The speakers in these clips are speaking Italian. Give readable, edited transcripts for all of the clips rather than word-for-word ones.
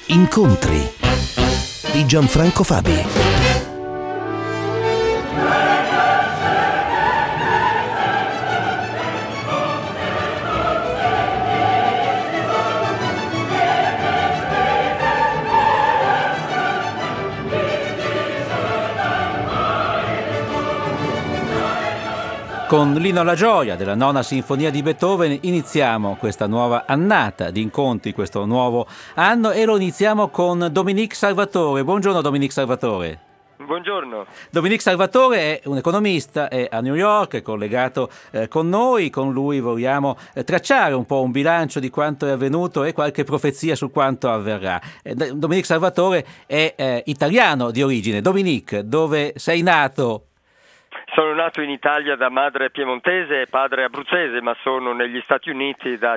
Incontri di Gianfranco Fabi. Con l'Inno alla gioia della Nona Sinfonia di Beethoven iniziamo questa nuova annata di incontri, questo nuovo anno, e lo iniziamo con Dominique Salvatore. Buongiorno Dominique Salvatore. Buongiorno. Dominique Salvatore è un economista, è a New York, è collegato con noi. Con lui vogliamo tracciare un po' un bilancio di quanto è avvenuto e qualche profezia su quanto avverrà. Dominique Salvatore è italiano di origine. Dominique, dove sei nato? Sono nato in Italia da madre piemontese e padre abruzzese, ma sono negli Stati Uniti da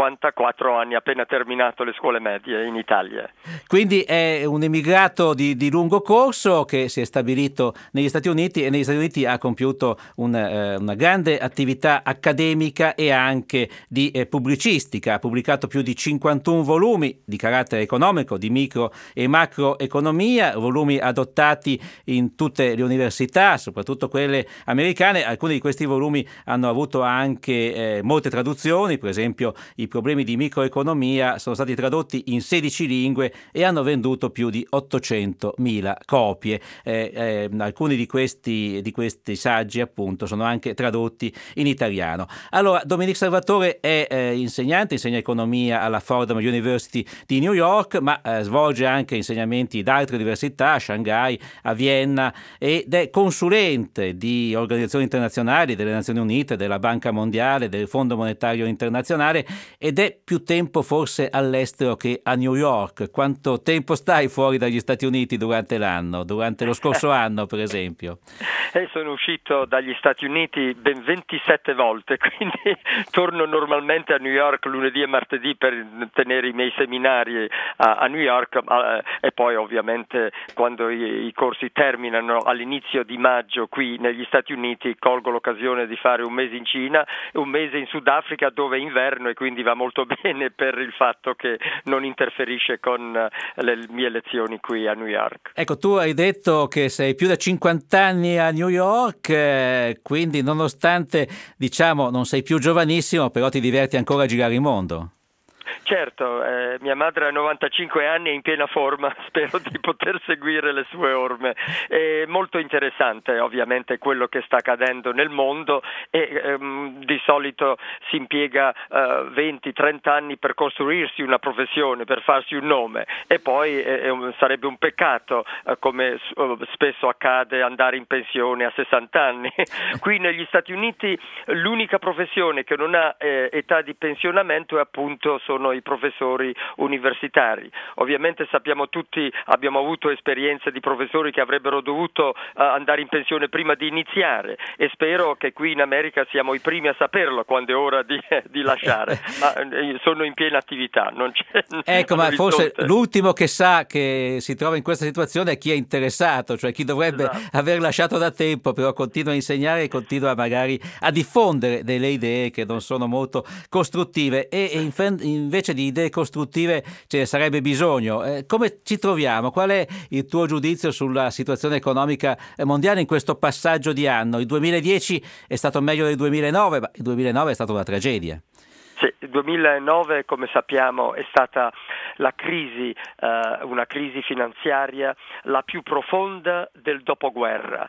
54 anni, appena terminato le scuole medie in Italia. Quindi è un emigrato di lungo corso che si è stabilito negli Stati Uniti e negli Stati Uniti ha compiuto una grande attività accademica e anche di pubblicistica. Ha pubblicato più di 51 volumi di carattere economico, di micro e macroeconomia, volumi adottati in tutte le università, soprattutto quelle americane. Alcuni di questi volumi hanno avuto anche molte traduzioni, per esempio I problemi di microeconomia sono stati tradotti in 16 lingue e hanno venduto più di 800.000 copie. Alcuni di questi saggi appunto sono anche tradotti in italiano. Allora, Dominique Salvatore è insegnante, insegna economia alla Fordham University di New York, ma svolge anche insegnamenti da altre università, a Shanghai, a Vienna, ed è consulente di organizzazioni internazionali, delle Nazioni Unite, della Banca Mondiale, del Fondo Monetario Internazionale, ed è più tempo forse all'estero che a New York. Quanto tempo stai fuori dagli Stati Uniti durante l'anno, durante lo scorso anno per esempio? Sono uscito dagli Stati Uniti ben 27 volte, quindi torno normalmente a New York lunedì e martedì per tenere i miei seminari a New York, e poi ovviamente quando i corsi terminano all'inizio di maggio qui negli Stati Uniti colgo l'occasione di fare un mese in Cina e un mese in Sudafrica, dove è inverno e quindi va molto bene per il fatto che non interferisce con le mie lezioni qui a New York. Ecco, tu hai detto che sei più da 50 anni a New York, quindi nonostante diciamo non sei più giovanissimo, però ti diverti ancora a girare il mondo. Certo, mia madre ha 95 anni e in piena forma, spero di poter seguire le sue orme. È molto interessante ovviamente quello che sta accadendo nel mondo e di solito si impiega 20-30 anni per costruirsi una professione, per farsi un nome, e poi sarebbe un peccato, come spesso accade, andare in pensione a 60 anni. Qui negli Stati Uniti l'unica professione che non ha età di pensionamento è appunto sono i professori universitari. Ovviamente sappiamo tutti, abbiamo avuto esperienze di professori che avrebbero dovuto andare in pensione prima di iniziare, e spero che qui in America siamo i primi a saperlo quando è ora di lasciare, ma sono in piena attività, non c'è. Ecco, ma forse l'ultimo che sa che si trova in questa situazione è chi è interessato, cioè chi dovrebbe aver lasciato da tempo, però continua a insegnare e continua magari a diffondere delle idee che non sono molto costruttive, e invece di idee costruttive ce ne sarebbe bisogno. Come ci troviamo? Qual è il tuo giudizio sulla situazione economica mondiale in questo passaggio di anno? Il 2010 è stato meglio del 2009, ma il 2009 è stata una tragedia. Sì, il 2009, come sappiamo, è stata la crisi, una crisi finanziaria la più profonda del dopoguerra,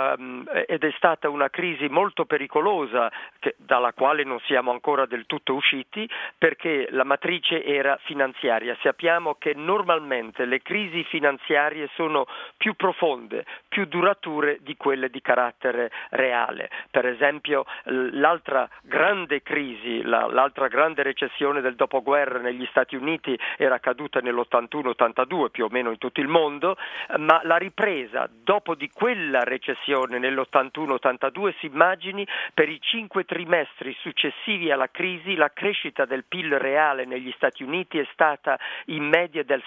ed è stata una crisi molto pericolosa dalla quale non siamo ancora del tutto usciti, perché la matrice era finanziaria. Sappiamo che normalmente le crisi finanziarie sono più profonde, più durature di quelle di carattere reale. Per esempio l'altra grande crisi, l'altra grande recessione del dopoguerra negli Stati Uniti era caduta nell'81-82 più o meno in tutto il mondo, ma la ripresa dopo di quella recessione nell'81-82, si immagini, per i 5 trimestri successivi alla crisi la crescita del PIL reale negli Stati Uniti è stata in media del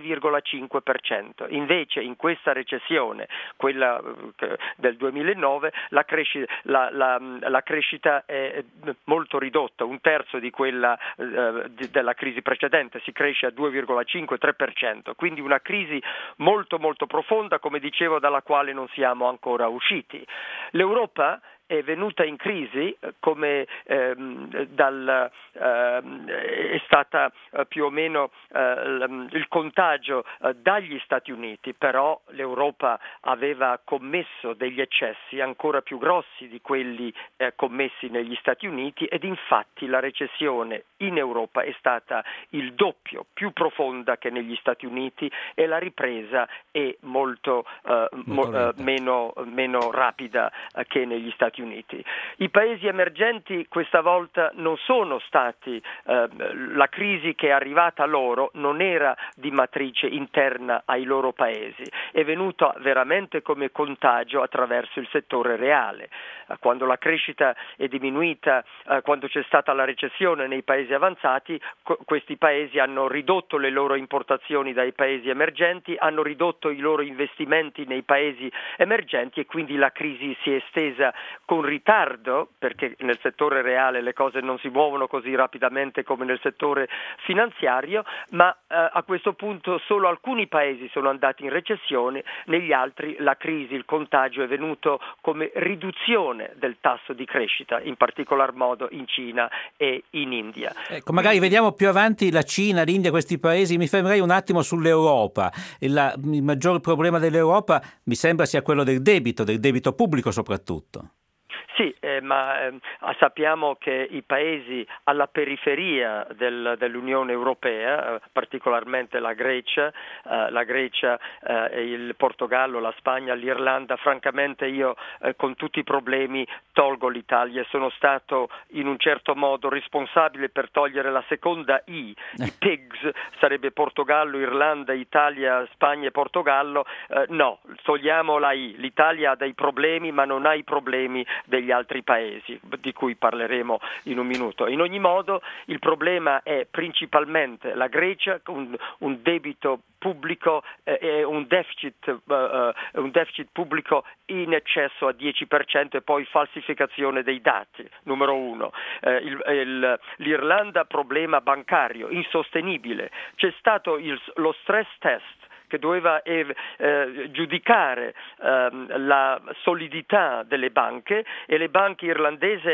7,5%. Invece in questa recessione, quella del 2009, la crescita è molto ridotta, un terzo di quella della crisi precedente, si cresce a 2,5-3%, quindi una crisi molto molto profonda, come dicevo, dalla quale non siamo ancora usciti. L'Europa è venuta in crisi come è stata più o meno il contagio dagli Stati Uniti, però l'Europa aveva commesso degli eccessi ancora più grossi di quelli commessi negli Stati Uniti, ed infatti la recessione in Europa è stata il doppio più profonda che negli Stati Uniti, e la ripresa è molto meno rapida che negli Stati Uniti. I paesi emergenti questa volta non sono stati, la crisi che è arrivata loro non era di matrice interna ai loro paesi, è venuta veramente come contagio attraverso il settore reale. Quando la crescita è diminuita, quando c'è stata la recessione nei paesi avanzati, questi paesi hanno ridotto le loro importazioni dai paesi emergenti, hanno ridotto i loro investimenti nei paesi emergenti, e quindi la crisi si è estesa con ritardo, perché nel settore reale le cose non si muovono così rapidamente come nel settore finanziario, ma a questo punto solo alcuni paesi sono andati in recessione, negli altri la crisi, il contagio è venuto come riduzione del tasso di crescita, in particolar modo in Cina e in India. Ecco, magari vediamo più avanti la Cina, l'India, questi paesi. Mi fermerei un attimo sull'Europa. Il maggior problema dell'Europa mi sembra sia quello del debito pubblico soprattutto. Sì, ma sappiamo che i paesi alla periferia dell'Unione Europea, particolarmente la Grecia, il Portogallo, la Spagna, l'Irlanda, francamente io con tutti i problemi tolgo l'Italia. Sono stato in un certo modo responsabile per togliere la seconda I PIGS, sarebbe Portogallo, Irlanda, Italia, Spagna e Portogallo. No, togliamo la I. L'Italia ha dei problemi, ma non ha i problemi degli altri paesi, di cui parleremo in un minuto. In ogni modo il problema è principalmente la Grecia, un debito pubblico e un deficit pubblico in eccesso a 10%, e poi falsificazione dei dati, numero uno. L'Irlanda, problema bancario insostenibile. C'è stato lo stress test che doveva giudicare la solidità delle banche, e le banche irlandesi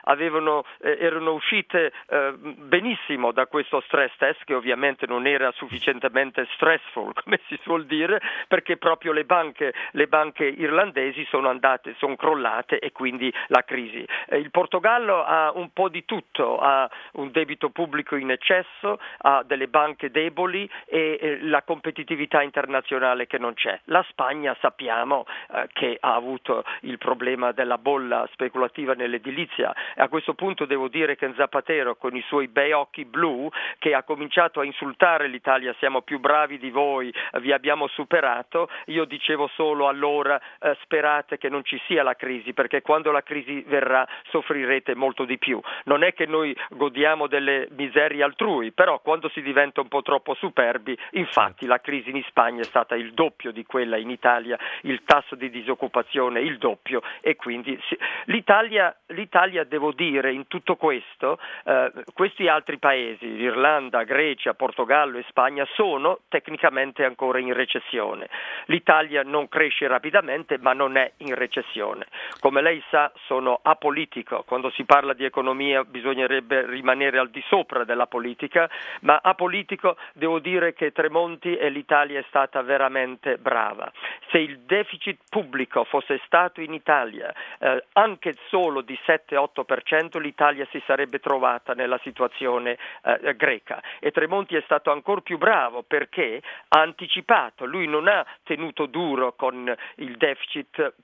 erano uscite benissimo da questo stress test, che ovviamente non era sufficientemente stressful, come si suol dire, perché proprio le banche irlandesi sono crollate, e quindi la crisi. Il Portogallo ha un po' di tutto, ha un debito pubblico in eccesso, ha delle banche deboli e la competitività internazionale che non c'è. La Spagna sappiamo che ha avuto il problema della bolla speculativa nell'edilizia. A questo punto devo dire che Zapatero, con i suoi bei occhi blu, che ha cominciato a insultare l'Italia: siamo più bravi di voi, vi abbiamo superato. Io dicevo solo allora sperate che non ci sia la crisi, perché quando la crisi verrà soffrirete molto di più. Non è che noi godiamo delle miserie altrui, però quando si diventa un po' troppo superbi, infatti la crisi in Spagna è stata il doppio di quella in Italia, il tasso di disoccupazione il doppio, e quindi l'Italia devo dire in tutto questo, questi altri paesi, Irlanda, Grecia, Portogallo e Spagna, sono tecnicamente ancora in recessione. L'Italia non cresce rapidamente, ma non è in recessione. Come lei sa, sono apolitico. Quando si parla di economia bisognerebbe rimanere al di sopra della politica, ma apolitico devo dire che Tremonti e l'Italia è stata veramente brava. Se il deficit pubblico fosse stato in Italia anche solo di 7-8%, l'Italia si sarebbe trovata nella situazione greca, e Tremonti è stato ancora più bravo perché ha anticipato. Lui non ha tenuto duro con il deficit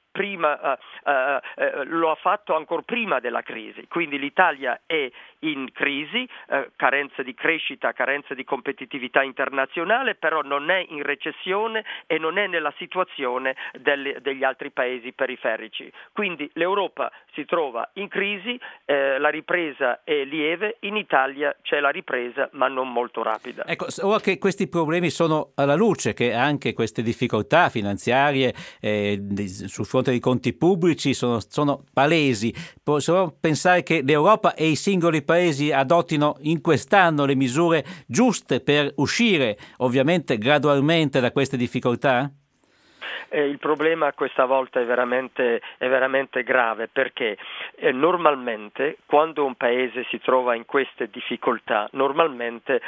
lo ha fatto ancora prima della crisi, quindi l'Italia è in crisi, carenza di crescita, carenza di competitività internazionale, però non è in recessione e non è nella situazione degli altri paesi periferici. Quindi l'Europa si trova in crisi, la ripresa è lieve, in Italia c'è la ripresa ma non molto rapida. Ecco, ora che questi problemi sono alla luce, che anche queste difficoltà finanziarie sul fronte proposito dei conti pubblici sono palesi. Possiamo pensare che l'Europa e i singoli paesi adottino in quest'anno le misure giuste per uscire ovviamente gradualmente da queste difficoltà? Il problema questa volta è veramente grave, perché normalmente quando un paese si trova in queste difficoltà normalmente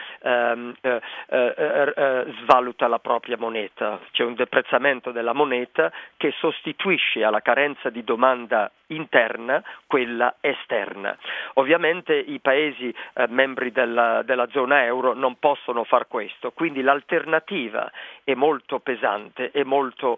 svaluta la propria moneta, c'è un deprezzamento della moneta che sostituisce alla carenza di domanda interna quella esterna. Ovviamente i paesi membri della zona euro non possono far questo, quindi l'alternativa è molto pesante, è molto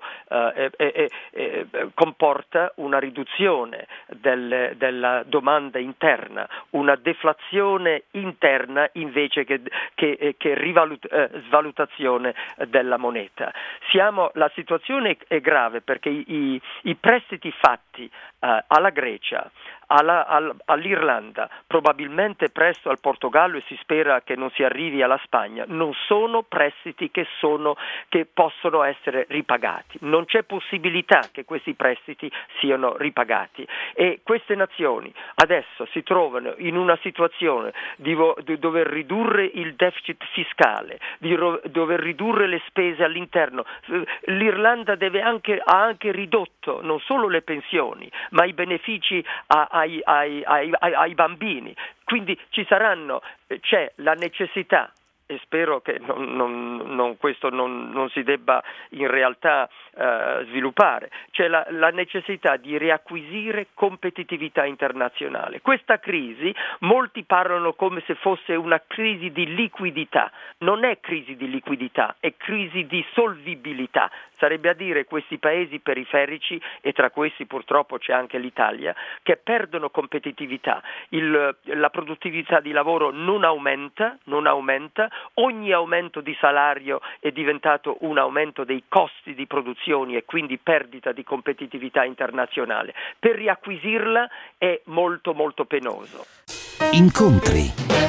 comporta una riduzione della domanda interna, una deflazione interna invece che svalutazione della moneta. La situazione è grave perché i prestiti fatti alla Grecia, all'Irlanda, probabilmente presto al Portogallo e si spera che non si arrivi alla Spagna, non sono prestiti che possono essere ripagati. Non c'è possibilità che questi prestiti siano ripagati e queste nazioni adesso si trovano in una situazione di dover ridurre il deficit fiscale, di dover ridurre le spese all'interno. L'Irlanda ha anche ridotto non solo le pensioni, ma i benefici ai bambini. Quindi c'è la necessità, e spero che questo non si debba in realtà sviluppare, c'è la necessità di riacquisire competitività internazionale. Questa crisi, molti parlano come se fosse una crisi di liquidità, non è crisi di liquidità, è crisi di solvibilità, sarebbe a dire questi paesi periferici, e tra questi purtroppo c'è anche l'Italia, che perdono competitività, la produttività di lavoro non aumenta, ogni aumento di salario è diventato un aumento dei costi di produzione e quindi perdita di competitività internazionale. Per riacquisirla è molto molto penoso. Incontri.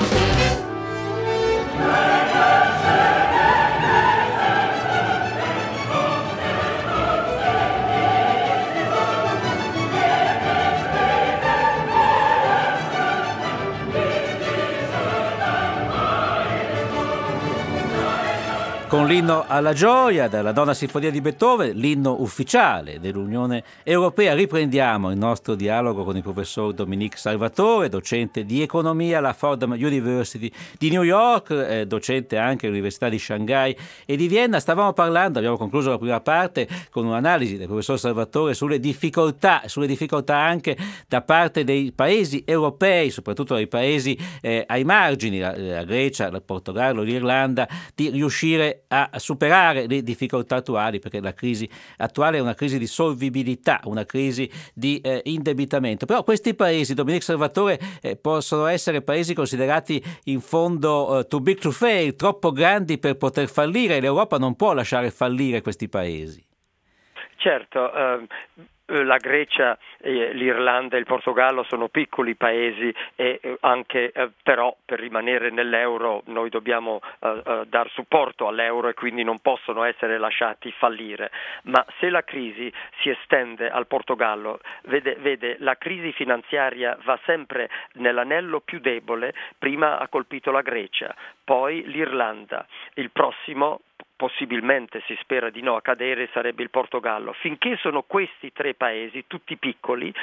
Con l'inno alla gioia della Nona Sinfonia di Beethoven, l'inno ufficiale dell'Unione Europea, riprendiamo il nostro dialogo con il professor Dominique Salvatore, docente di economia alla Fordham University di New York, docente anche all'Università di Shanghai e di Vienna. Abbiamo concluso la prima parte con un'analisi del professor Salvatore sulle difficoltà anche da parte dei paesi europei, soprattutto dei paesi ai margini, la Grecia, il Portogallo, l'Irlanda, di riuscire a superare le difficoltà attuali, perché la crisi attuale è una crisi di solvibilità, una crisi di indebitamento. Però questi paesi, Dominique Salvatore, possono essere paesi considerati in fondo too big to fail, troppo grandi per poter fallire. L'Europa non può lasciare fallire questi paesi. Certo, la Grecia, l'Irlanda e il Portogallo sono piccoli paesi e anche però per rimanere nell'euro noi dobbiamo dar supporto all'euro e quindi non possono essere lasciati fallire. Ma se la crisi si estende al Portogallo, vede la crisi finanziaria va sempre nell'anello più debole, prima ha colpito la Grecia, poi l'Irlanda, il prossimo possibilmente si spera di no accadere sarebbe il Portogallo. Finché sono questi tre paesi tutti piccoli,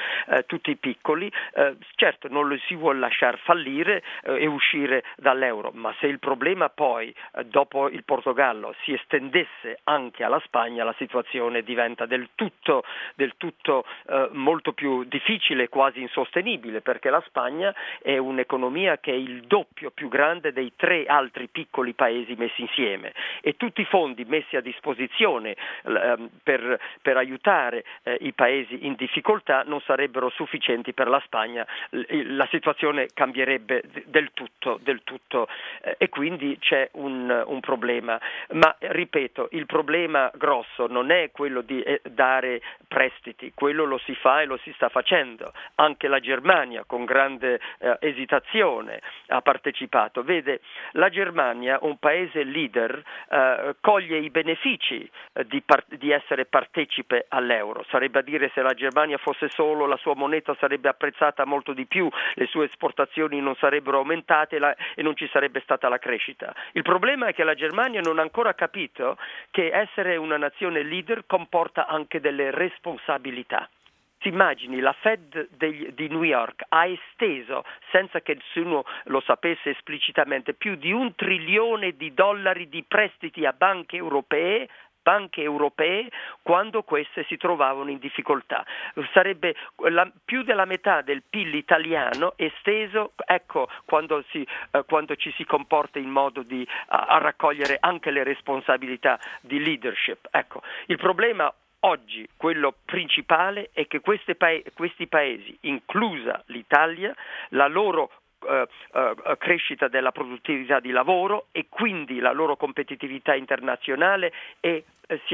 certo non li si vuole lasciare fallire e uscire dall'euro, ma se il problema poi dopo il Portogallo si estendesse anche alla Spagna, la situazione diventa del tutto molto più difficile, quasi insostenibile, perché la Spagna è un'economia che è il doppio più grande dei tre altri piccoli paesi messi insieme e tutti i fondi messi a disposizione per aiutare i paesi in difficoltà non sarebbero sufficienti per la Spagna, la situazione cambierebbe del tutto e quindi c'è un problema, ma ripeto, il problema grosso non è quello di dare prestiti, quello lo si fa e lo si sta facendo, anche la Germania con grande esitazione ha partecipato. Vede, la Germania, un paese leader coglie i benefici di essere partecipe all'euro. Sarebbe a dire, se la Germania fosse solo, la sua moneta sarebbe apprezzata molto di più, le sue esportazioni non sarebbero aumentate e non ci sarebbe stata la crescita. Il problema è che la Germania non ha ancora capito che essere una nazione leader comporta anche delle responsabilità. Si immagini, la Fed di New York ha esteso, senza che nessuno lo sapesse esplicitamente, più di $1 trilione di prestiti a banche europee quando queste si trovavano in difficoltà. Sarebbe più della metà del PIL italiano esteso, ecco, quando ci si comporta in modo a raccogliere anche le responsabilità di leadership. Ecco, il problema oggi, quello principale, è che questi paesi, inclusa l'Italia, la loro crescita della produttività di lavoro e quindi la loro competitività internazionale è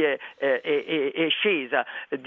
scesa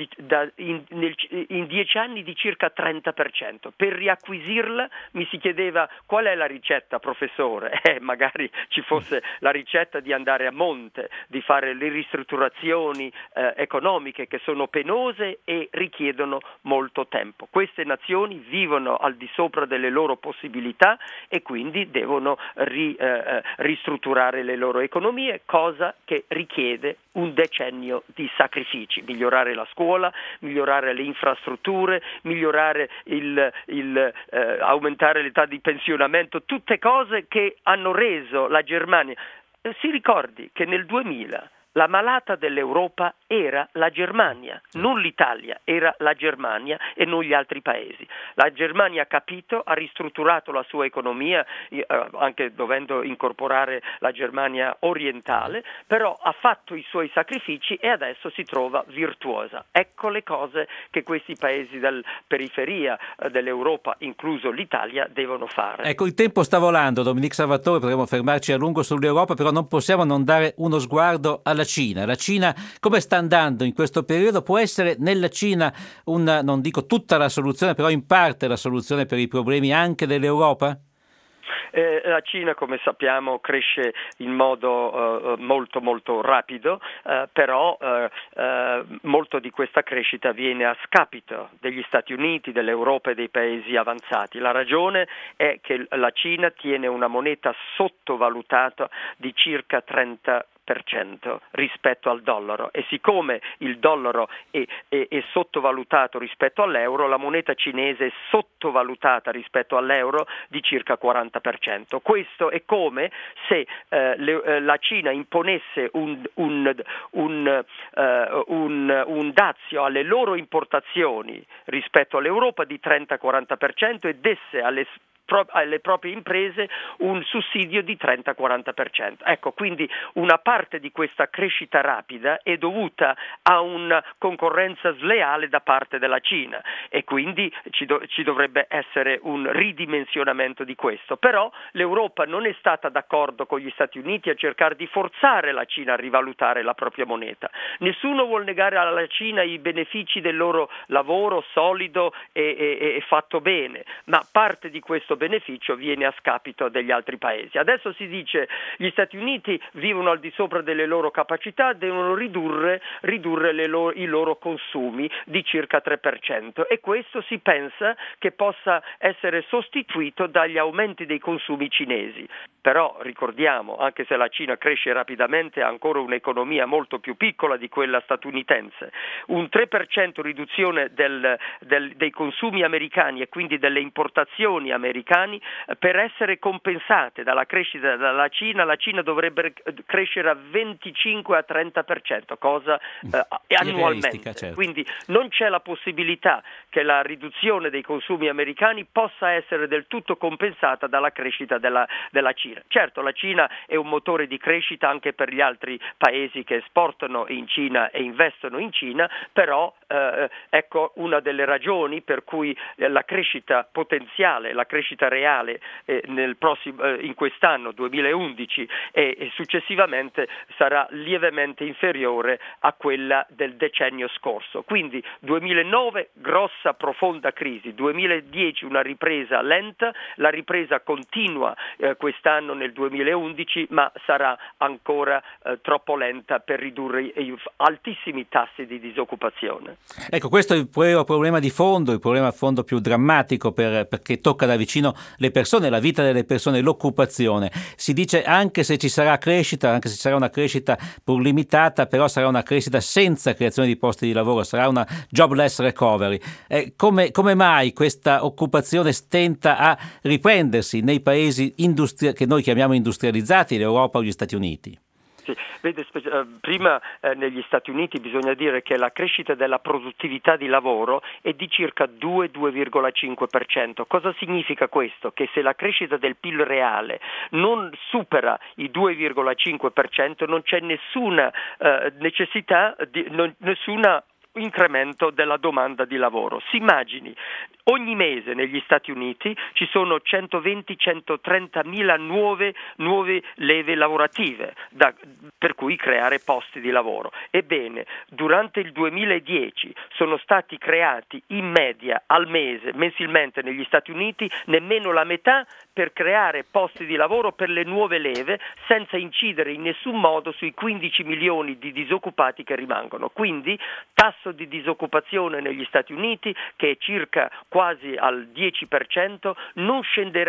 in 10 anni di circa 30%. Per riacquisirla mi si chiedeva: qual è la ricetta, professore? Magari ci fosse la ricetta di andare a monte, di fare le ristrutturazioni economiche, che sono penose e richiedono molto tempo. Queste nazioni vivono al di sopra delle loro possibilità e quindi devono ristrutturare le loro economie, cosa che richiede un decennio di sacrifici: migliorare la scuola, migliorare le infrastrutture, migliorare aumentare l'età di pensionamento, tutte cose che hanno reso la Germania. Si ricordi che nel 2000 la malata dell'Europa era la Germania, non l'Italia, era la Germania e non gli altri paesi. La Germania ha capito, ha ristrutturato la sua economia, anche dovendo incorporare la Germania orientale, però ha fatto i suoi sacrifici e adesso si trova virtuosa. Ecco le cose che questi paesi della periferia dell'Europa, incluso l'Italia, devono fare. Ecco, il tempo sta volando, Dominique Salvatore, potremmo fermarci a lungo sull'Europa, però non possiamo non dare uno sguardo alla Cina. La Cina, come sta andando in questo periodo? Può essere nella Cina non dico tutta la soluzione, però in parte la soluzione per i problemi anche dell'Europa? La Cina, come sappiamo, cresce in modo molto molto rapido, però molto di questa crescita viene a scapito degli Stati Uniti, dell'Europa e dei paesi avanzati. La ragione è che la Cina tiene una moneta sottovalutata di circa 30% rispetto al dollaro, e siccome il dollaro è sottovalutato rispetto all'euro, la moneta cinese è sottovalutata rispetto all'euro di circa 40%. Questo è come se la Cina imponesse un dazio alle loro importazioni rispetto all'Europa di 30-40% e desse alle proprie imprese un sussidio di 30-40%. Ecco, quindi una parte di questa crescita rapida è dovuta a una concorrenza sleale da parte della Cina e quindi ci dovrebbe essere un ridimensionamento di questo. Però l'Europa non è stata d'accordo con gli Stati Uniti a cercare di forzare la Cina a rivalutare la propria moneta. Nessuno vuol negare alla Cina i benefici del loro lavoro solido e fatto bene, ma parte di questo beneficio viene a scapito degli altri paesi. Adesso si dice gli Stati Uniti vivono al di sopra delle loro capacità, devono ridurre i loro consumi di circa 3% e questo si pensa che possa essere sostituito dagli aumenti dei consumi cinesi. Però ricordiamo, anche se la Cina cresce rapidamente, ha ancora un'economia molto più piccola di quella statunitense. Un 3% riduzione dei consumi americani e quindi delle importazioni americane per essere compensate dalla crescita della Cina, la Cina dovrebbe crescere a 25-30%, cosa annualmente. Certo. Quindi non c'è la possibilità che la riduzione dei consumi americani possa essere del tutto compensata dalla crescita della Cina. Certo, la Cina è un motore di crescita anche per gli altri paesi che esportano in Cina e investono in Cina, però ecco una delle ragioni per cui la crescita potenziale, la crescita reale in quest'anno 2011 e successivamente sicuramente sarà lievemente inferiore a quella del decennio scorso. Quindi 2009 grossa profonda crisi, 2010 una ripresa lenta, la ripresa continua quest'anno nel 2011, ma sarà ancora troppo lenta per ridurre i altissimi tassi di disoccupazione. Ecco, questo è il problema di fondo, il problema a fondo più drammatico perché tocca da vicino le persone, la vita delle persone, l'occupazione. Si dice anche se ci sarà crescita, anche se ci sarà una crescita pur limitata, però sarà una crescita senza creazione di posti di lavoro, sarà una jobless recovery. Come mai questa occupazione stenta a riprendersi nei paesi che noi chiamiamo industrializzati, l'Europa o gli Stati Uniti? Sì, vede, prima negli Stati Uniti bisogna dire che la crescita della produttività di lavoro è di circa 2-2,5%. Cosa significa questo? Che se la crescita del PIL reale non supera i 2,5%, non c'è nessuna necessità nessuna incremento della domanda di lavoro. Si immagini, ogni mese negli Stati Uniti ci sono 120-130 mila nuove leve lavorative, per cui creare posti di lavoro. Ebbene, durante il 2010 sono stati creati in media al mese, mensilmente negli Stati Uniti, nemmeno la metà per creare posti di lavoro per le nuove leve, senza incidere in nessun modo sui 15 milioni di disoccupati che rimangono. Quindi tasso di disoccupazione negli Stati Uniti, che è circa quasi al 10%, non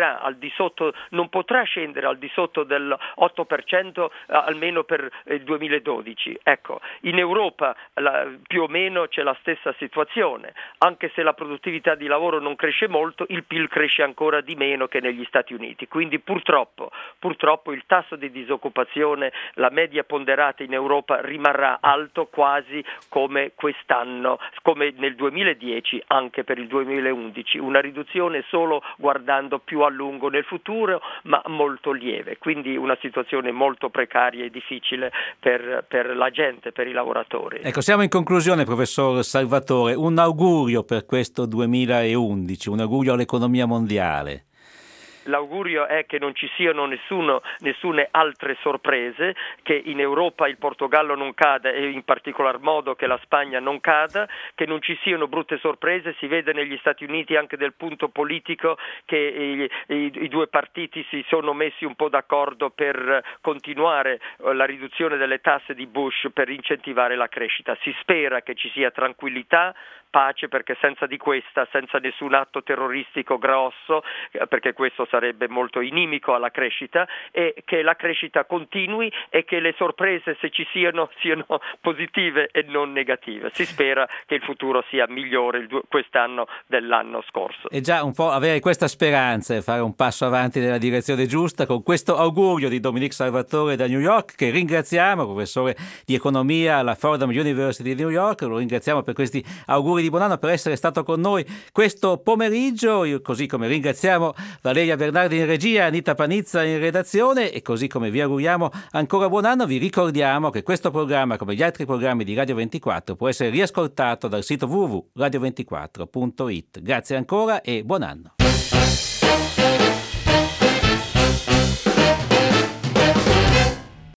potrà scendere al di sotto del 8% almeno per il 2012. Ecco, in Europa più o meno c'è la stessa situazione, anche se la produttività di lavoro non cresce molto, il PIL cresce ancora di meno che negli Stati Uniti. Quindi purtroppo il tasso di disoccupazione, la media ponderata in Europa rimarrà alto quasi come quest'anno, come nel 2010 anche per il 2011, una riduzione solo guardando più a lungo nel futuro, ma molto lieve, quindi una situazione molto precaria e difficile per la gente, per i lavoratori. Ecco, siamo in conclusione, professor Salvatore, un augurio per questo 2011, un augurio all'economia mondiale. L'augurio è che non ci siano nessune altre sorprese, che in Europa il Portogallo non cada e in particolar modo che la Spagna non cada, che non ci siano brutte sorprese. Si vede negli Stati Uniti anche del punto politico che i due partiti si sono messi un po' d'accordo per continuare la riduzione delle tasse di Bush per incentivare la crescita. Si spera che ci sia tranquillità, pace, perché senza nessun atto terroristico grosso, perché questo sarebbe molto inimico alla crescita, e che la crescita continui e che le sorprese, se ci siano positive e non negative. Si spera che il futuro sia migliore quest'anno dell'anno scorso. E già un po' avere questa speranza e fare un passo avanti nella direzione giusta, con questo augurio di Dominique Salvatore da New York, che ringraziamo, professore di economia alla Fordham University di New York. Lo ringraziamo per questi auguri di buon anno, per essere stato con noi questo pomeriggio, così come ringraziamo Valeria Bernardi in regia, Anita Panizza in redazione, e così come vi auguriamo ancora buon anno. Vi ricordiamo che questo programma, come gli altri programmi di Radio 24, può essere riascoltato dal sito www.radio24.it. Grazie ancora e buon anno.